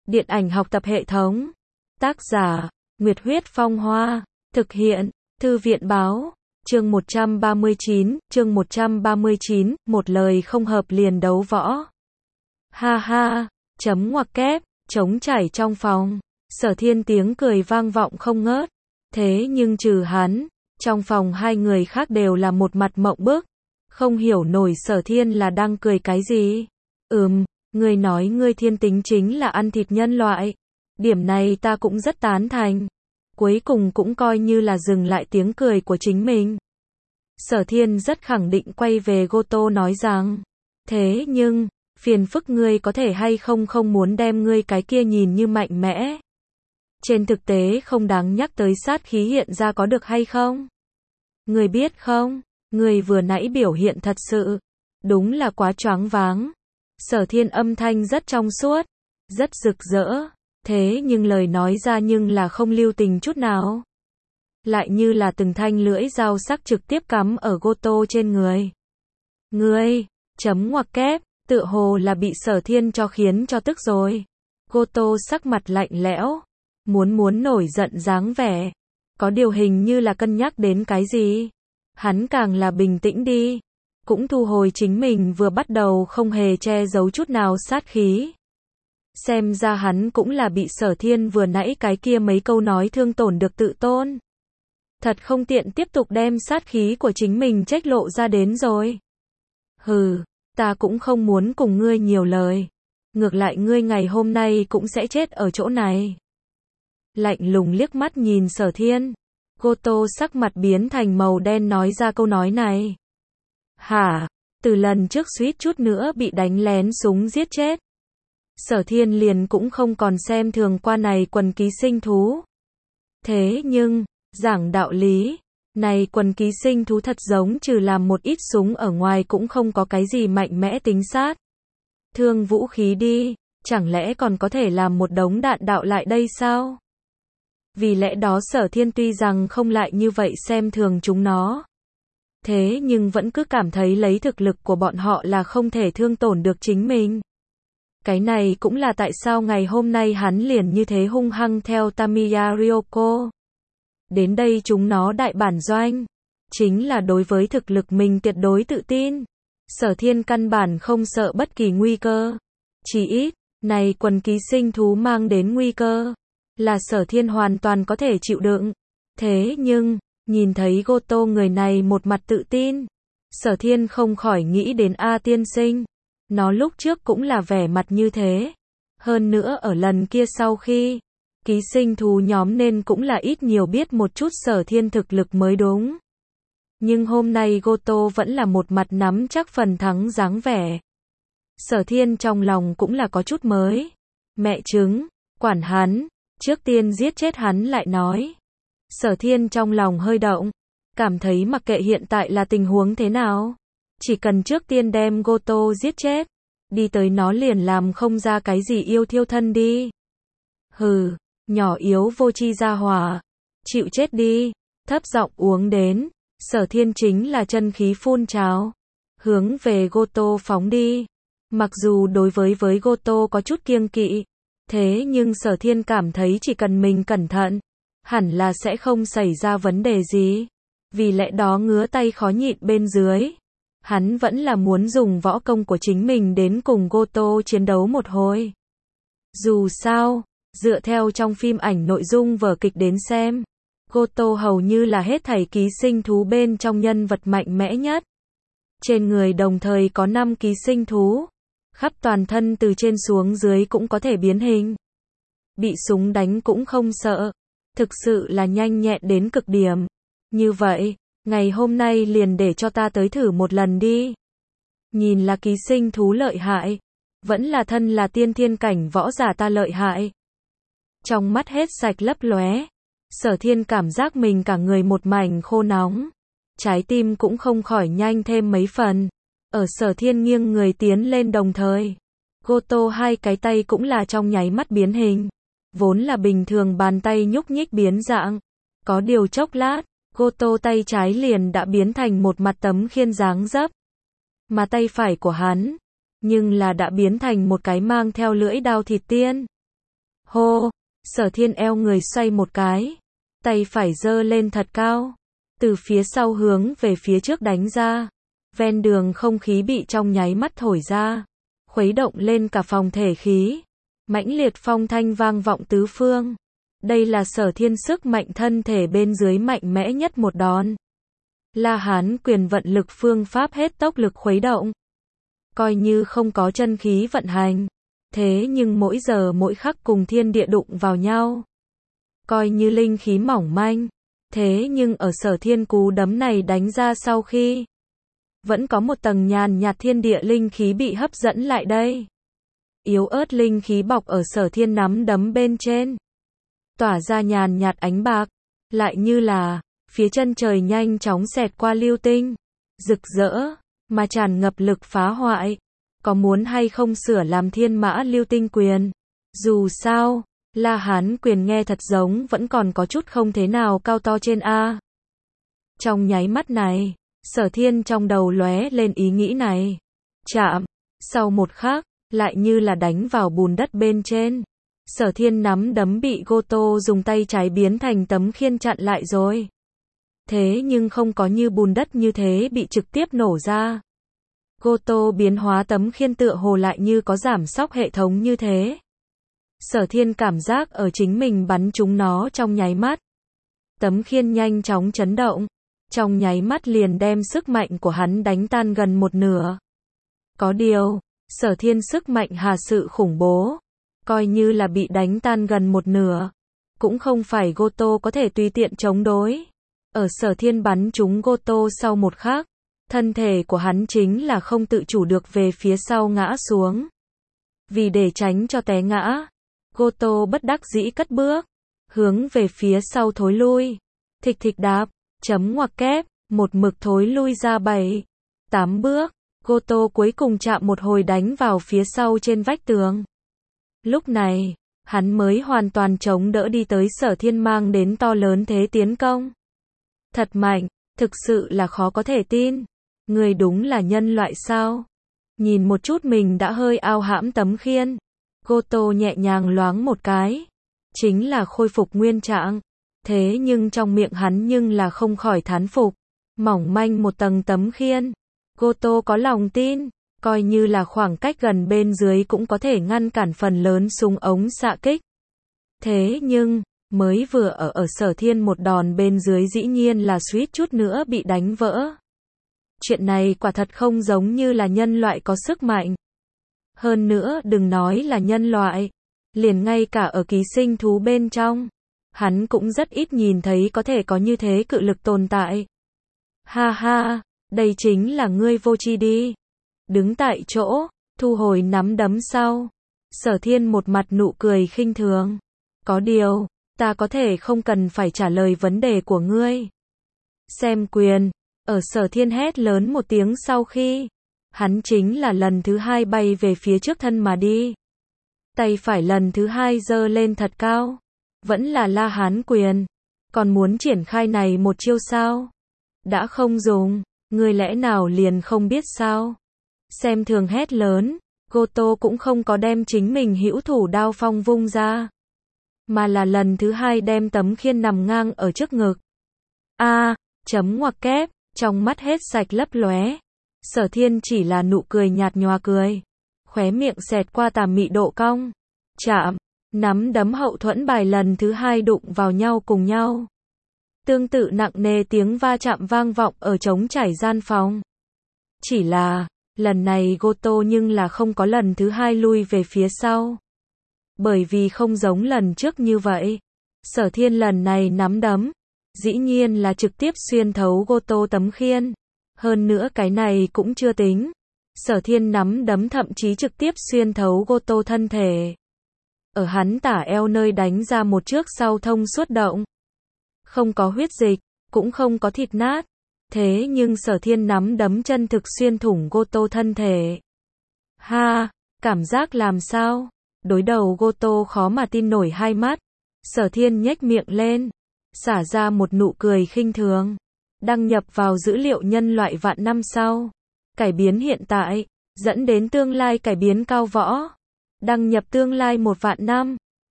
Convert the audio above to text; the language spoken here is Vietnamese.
Điện ảnh học tập hệ thống. Tác giả, Nguyệt Huyết Phong Hoa. Thực hiện, Thư viện Báo. Chương 139, một lời không hợp liền đấu võ. Ha ha, chấm ngoặc kép, trống chảy trong phòng. Sở Thiên tiếng cười vang vọng không ngớt. Thế nhưng trừ hắn, trong phòng hai người khác đều là một mặt mộng bức. Không hiểu nổi Sở Thiên là đang cười cái gì. Ngươi nói ngươi thiên tính chính là ăn thịt nhân loại. Điểm này ta cũng rất tán thành. Cuối cùng cũng coi như là dừng lại tiếng cười của chính mình. Sở Thiên rất khẳng định quay về Goto nói rằng, thế nhưng, phiền phức ngươi có thể hay không muốn đem ngươi cái kia nhìn như mạnh mẽ. Trên thực tế không đáng nhắc tới sát khí hiện ra có được hay không? Ngươi biết không, ngươi vừa nãy biểu hiện thật sự, đúng là quá choáng váng. Sở Thiên âm thanh rất trong suốt, rất rực rỡ, thế nhưng lời nói ra nhưng là không lưu tình chút nào. Lại như là từng thanh lưỡi dao sắc trực tiếp cắm ở Goto trên người. Ngươi, chấm ngoặc kép, tựa hồ là bị Sở Thiên cho khiến cho tức rồi. Goto sắc mặt lạnh lẽo, muốn nổi giận dáng vẻ. Có điều hình như là cân nhắc đến cái gì. Hắn càng là bình tĩnh đi. Cũng thu hồi chính mình vừa bắt đầu không hề che giấu chút nào sát khí. Xem ra hắn cũng là bị Sở Thiên vừa nãy cái kia mấy câu nói thương tổn được tự tôn. Thật không tiện tiếp tục đem sát khí của chính mình trách lộ ra đến rồi. Hừ, ta cũng không muốn cùng ngươi nhiều lời. Ngược lại ngươi ngày hôm nay cũng sẽ chết ở chỗ này. Lạnh lùng liếc mắt nhìn Sở Thiên. Goto sắc mặt biến thành màu đen nói ra câu nói này. Hả? Từ lần trước suýt chút nữa bị đánh lén súng giết chết. Sở Thiên liền cũng không còn xem thường qua này quần ký sinh thú. Thế nhưng, giảng đạo lý, này quần ký sinh thú thật giống trừ làm một ít súng ở ngoài cũng không có cái gì mạnh mẽ tính sát. Thương vũ khí đi, chẳng lẽ còn có thể làm một đống đạn đạo lại đây sao? Vì lẽ đó Sở Thiên tuy rằng không lại như vậy xem thường chúng nó. Thế nhưng vẫn cứ cảm thấy lấy thực lực của bọn họ là không thể thương tổn được chính mình. Cái này cũng là tại sao ngày hôm nay hắn liền như thế hung hăng theo Tamiya Ryoko. Đến đây chúng nó đại bản doanh. Chính là đối với thực lực mình tuyệt đối tự tin. Sở Thiên căn bản không sợ bất kỳ nguy cơ. Chỉ ít, này quần ký sinh thú mang đến nguy cơ. Là Sở Thiên hoàn toàn có thể chịu đựng. Thế nhưng, nhìn thấy Goto người này một mặt tự tin. Sở Thiên không khỏi nghĩ đến A tiên sinh. Nó lúc trước cũng là vẻ mặt như thế. Hơn nữa ở lần kia sau khi ký sinh thú nhóm nên cũng là ít nhiều biết một chút Sở Thiên thực lực mới đúng. Nhưng hôm nay Goto vẫn là một mặt nắm chắc phần thắng dáng vẻ. Sở Thiên trong lòng cũng là có chút mới. Mẹ chứng, quản hắn, trước tiên giết chết hắn lại nói. Sở Thiên trong lòng hơi động, cảm thấy mặc kệ hiện tại là tình huống thế nào. Chỉ cần trước tiên đem Goto giết chết, đi tới nó liền làm không ra cái gì yêu thiêu thân đi. Hừ, nhỏ yếu vô tri gia hỏa, chịu chết đi, thấp giọng uống đến, Sở Thiên chính là chân khí phun trào, hướng về Goto phóng đi. Mặc dù đối với Goto có chút kiêng kỵ, thế nhưng Sở Thiên cảm thấy chỉ cần mình cẩn thận, hẳn là sẽ không xảy ra vấn đề gì. Vì lẽ đó ngứa tay khó nhịn bên dưới. Hắn vẫn là muốn dùng võ công của chính mình đến cùng Goto chiến đấu một hồi. Dù sao, dựa theo trong phim ảnh nội dung vở kịch đến xem, Goto hầu như là hết thảy ký sinh thú bên trong nhân vật mạnh mẽ nhất. Trên người đồng thời có 5 ký sinh thú, khắp toàn thân từ trên xuống dưới cũng có thể biến hình. Bị súng đánh cũng không sợ, thực sự là nhanh nhẹn đến cực điểm. Như vậy, ngày hôm nay liền để cho ta tới thử một lần đi. Nhìn là ký sinh thú lợi hại, vẫn là thân là tiên thiên cảnh võ giả ta lợi hại. Trong mắt hết sạch lấp lóe, Sở Thiên cảm giác mình cả người một mảnh khô nóng. Trái tim cũng không khỏi nhanh thêm mấy phần. Ở Sở Thiên nghiêng người tiến lên đồng thời, Goto hai cái tay cũng là trong nháy mắt biến hình. Vốn là bình thường bàn tay nhúc nhích biến dạng. Có điều chốc lát, Goto tay trái liền đã biến thành một mặt tấm khiên dáng dấp. Mà tay phải của hắn, nhưng là đã biến thành một cái mang theo lưỡi đao thịt tiên. Hô, Sở Thiên eo người xoay một cái, tay phải giơ lên thật cao, từ phía sau hướng về phía trước đánh ra. Ven đường không khí bị trong nháy mắt thổi ra, khuấy động lên cả phòng thể khí. Mãnh liệt phong thanh vang vọng tứ phương. Đây là Sở Thiên sức mạnh thân thể bên dưới mạnh mẽ nhất một đòn. La Hán quyền vận lực phương pháp hết tốc lực khuấy động. Coi như không có chân khí vận hành, thế nhưng mỗi giờ mỗi khắc cùng thiên địa đụng vào nhau. Coi như linh khí mỏng manh, thế nhưng ở Sở Thiên cú đấm này đánh ra sau khi, vẫn có một tầng nhàn nhạt thiên địa linh khí bị hấp dẫn lại đây. Yếu ớt linh khí bọc ở Sở Thiên nắm đấm bên trên, tỏa ra nhàn nhạt ánh bạc, lại như là phía chân trời nhanh chóng xẹt qua lưu tinh, rực rỡ, mà tràn ngập lực phá hoại. Có muốn hay không sửa làm Thiên Mã Lưu Tinh Quyền? Dù sao, La Hán quyền nghe thật giống vẫn còn có chút không thế nào cao to trên A. Trong nháy mắt này, Sở Thiên trong đầu lóe lên ý nghĩ này. Chạm, sau một khắc, lại như là đánh vào bùn đất bên trên. Sở Thiên nắm đấm bị Goto dùng tay trái biến thành tấm khiên chặn lại rồi. Thế nhưng không có như bùn đất như thế bị trực tiếp nổ ra. Goto biến hóa tấm khiên tựa hồ lại như có giảm sóc hệ thống như thế. Sở Thiên cảm giác ở chính mình bắn trúng nó trong nháy mắt. Tấm khiên nhanh chóng chấn động, trong nháy mắt liền đem sức mạnh của hắn đánh tan gần một nửa. Có điều, Sở Thiên sức mạnh hà sự khủng bố, coi như là bị đánh tan gần một nửa, cũng không phải Goto có thể tùy tiện chống đối. Ở Sở Thiên bắn trúng Goto sau một khắc, thân thể của hắn chính là không tự chủ được về phía sau ngã xuống. Vì để tránh cho té ngã, Goto bất đắc dĩ cất bước, hướng về phía sau thối lui. Thịch thịch đạp, chấm ngoặc kép, một mực thối lui ra 7-8 bước. Goto cuối cùng chạm một hồi đánh vào phía sau trên vách tường. Lúc này, hắn mới hoàn toàn chống đỡ đi tới Sở Thiên mang đến to lớn thế tiến công. Thật mạnh, thực sự là khó có thể tin. Người đúng là nhân loại sao? Nhìn một chút mình đã hơi ao hãm tấm khiên. Goto nhẹ nhàng loáng một cái, chính là khôi phục nguyên trạng. Thế nhưng trong miệng hắn nhưng là không khỏi thán phục. Mỏng manh một tầng tấm khiên. Goto có lòng tin, coi như là khoảng cách gần bên dưới cũng có thể ngăn cản phần lớn súng ống xạ kích. Thế nhưng, mới vừa ở Sở Thiên một đòn bên dưới dĩ nhiên là suýt chút nữa bị đánh vỡ. Chuyện này quả thật không giống như là nhân loại có sức mạnh. Hơn nữa đừng nói là nhân loại, liền ngay cả ở ký sinh thú bên trong, hắn cũng rất ít nhìn thấy có thể có như thế cự lực tồn tại. Ha ha, đây chính là ngươi vô tri đi. Đứng tại chỗ, thu hồi nắm đấm sau. Sở Thiên một mặt nụ cười khinh thường. Có điều, ta có thể không cần phải trả lời vấn đề của ngươi. Xem quyền. Ở Sở Thiên hét lớn một tiếng sau khi, hắn chính là lần thứ hai bay về phía trước thân mà đi. Tay phải lần thứ hai giơ lên thật cao. Vẫn là La Hán quyền. Còn muốn triển khai này một chiêu sao? Đã không dùng, ngươi lẽ nào liền không biết sao? Xem thường hét lớn, Goto cũng không có đem chính mình hữu thủ đao phong vung ra, mà là lần thứ hai đem tấm khiên nằm ngang ở trước ngực. A, chấm ngoặc kép, trong mắt hết sạch lấp lóe. Sở Thiên chỉ là nụ cười nhạt nhòa cười, khóe miệng xẹt qua tà mị độ cong. Chạm, nắm đấm hậu thuẫn bài lần thứ hai đụng vào nhau cùng nhau. Tương tự nặng nề tiếng va chạm vang vọng ở trống trải gian phòng. Chỉ là, lần này Goto nhưng là không có lần thứ hai lui về phía sau. Bởi vì không giống lần trước như vậy. Sở Thiên lần này nắm đấm, dĩ nhiên là trực tiếp xuyên thấu Goto tấm khiên. Hơn nữa cái này cũng chưa tính. Sở Thiên nắm đấm thậm chí trực tiếp xuyên thấu Goto thân thể. Ở hắn tả eo nơi đánh ra một trước sau thông suốt động. Không có huyết dịch, cũng không có thịt nát. Thế nhưng Sở Thiên nắm đấm chân thực xuyên thủng Goto thân thể. Ha, cảm giác làm sao? Đối đầu Goto khó mà tin nổi hai mắt. Sở Thiên nhếch miệng lên, xả ra một nụ cười khinh thường. Đăng nhập vào dữ liệu nhân loại vạn năm sau. Cải biến hiện tại, dẫn đến tương lai cải biến cao võ. Đăng nhập tương lai 1 vạn năm.